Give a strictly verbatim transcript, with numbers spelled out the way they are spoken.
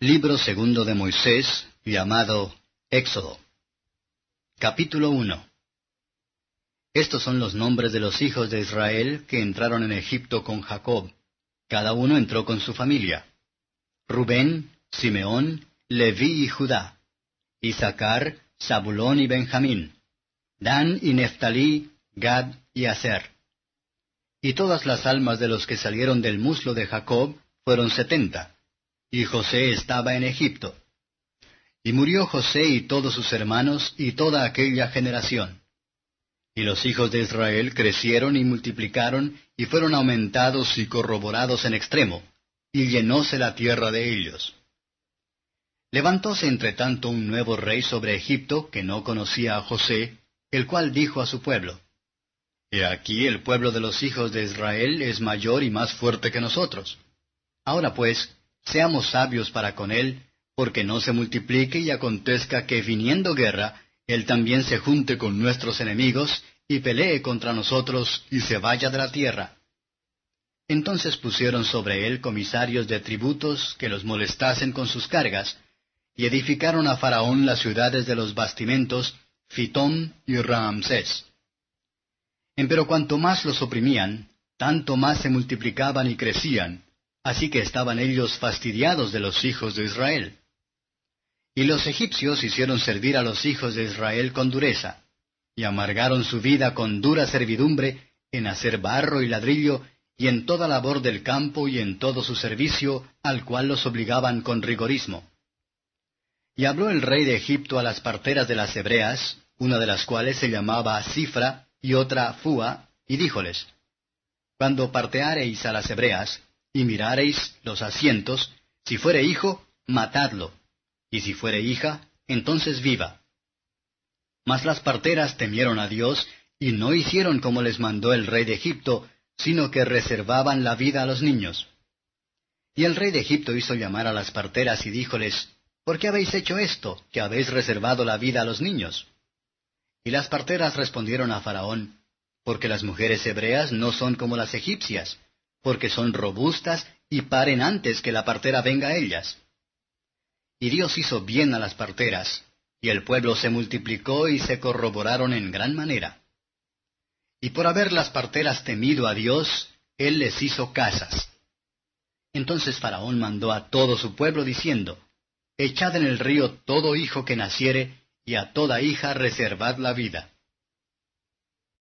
Libro segundo de Moisés, llamado Éxodo. Capítulo uno. Estos son los nombres de los hijos de Israel que entraron en Egipto con Jacob. Cada uno entró con su familia: Rubén, Simeón, Leví y Judá; Isaacar, Zabulón y Benjamín; Dan y Neftalí, Gad y Aser. Y todas las almas de los que salieron del muslo de Jacob fueron setenta. Y José estaba en Egipto. Y murió José y todos sus hermanos y toda aquella generación. Y los hijos de Israel crecieron y multiplicaron, y fueron aumentados y corroborados en extremo, y llenóse la tierra de ellos. Levantóse entre tanto un nuevo rey sobre Egipto, que no conocía a José, el cual dijo a su pueblo: He aquí el pueblo de los hijos de Israel es mayor y más fuerte que nosotros. Ahora pues, seamos sabios para con él, porque no se multiplique y acontezca que viniendo guerra, él también se junte con nuestros enemigos, y pelee contra nosotros, y se vaya de la tierra. Entonces pusieron sobre él comisarios de tributos, que los molestasen con sus cargas, y edificaron a Faraón las ciudades de los bastimentos, Fitón y Raamsés. Empero cuanto más los oprimían, tanto más se multiplicaban y crecían, así que estaban ellos fastidiados de los hijos de Israel. Y los egipcios hicieron servir a los hijos de Israel con dureza, y amargaron su vida con dura servidumbre en hacer barro y ladrillo, y en toda labor del campo y en todo su servicio, al cual los obligaban con rigorismo. Y habló el rey de Egipto a las parteras de las hebreas, una de las cuales se llamaba Sifra y otra Fua, y díjoles: Cuando parteareis a las hebreas, y mirareis los asientos, si fuere hijo, matadlo, y si fuere hija, entonces viva. Mas las parteras temieron a Dios, y no hicieron como les mandó el rey de Egipto, sino que reservaban la vida a los niños. Y el rey de Egipto hizo llamar a las parteras y díjoles: ¿Por qué habéis hecho esto, que habéis reservado la vida a los niños? Y las parteras respondieron a Faraón: Porque las mujeres hebreas no son como las egipcias, porque son robustas y paren antes que la partera venga a ellas. Y Dios hizo bien a las parteras, y el pueblo se multiplicó y se corroboraron en gran manera. Y por haber las parteras temido a Dios, Él les hizo casas. Entonces Faraón mandó a todo su pueblo diciendo: Echad en el río todo hijo que naciere, y a toda hija reservad la vida.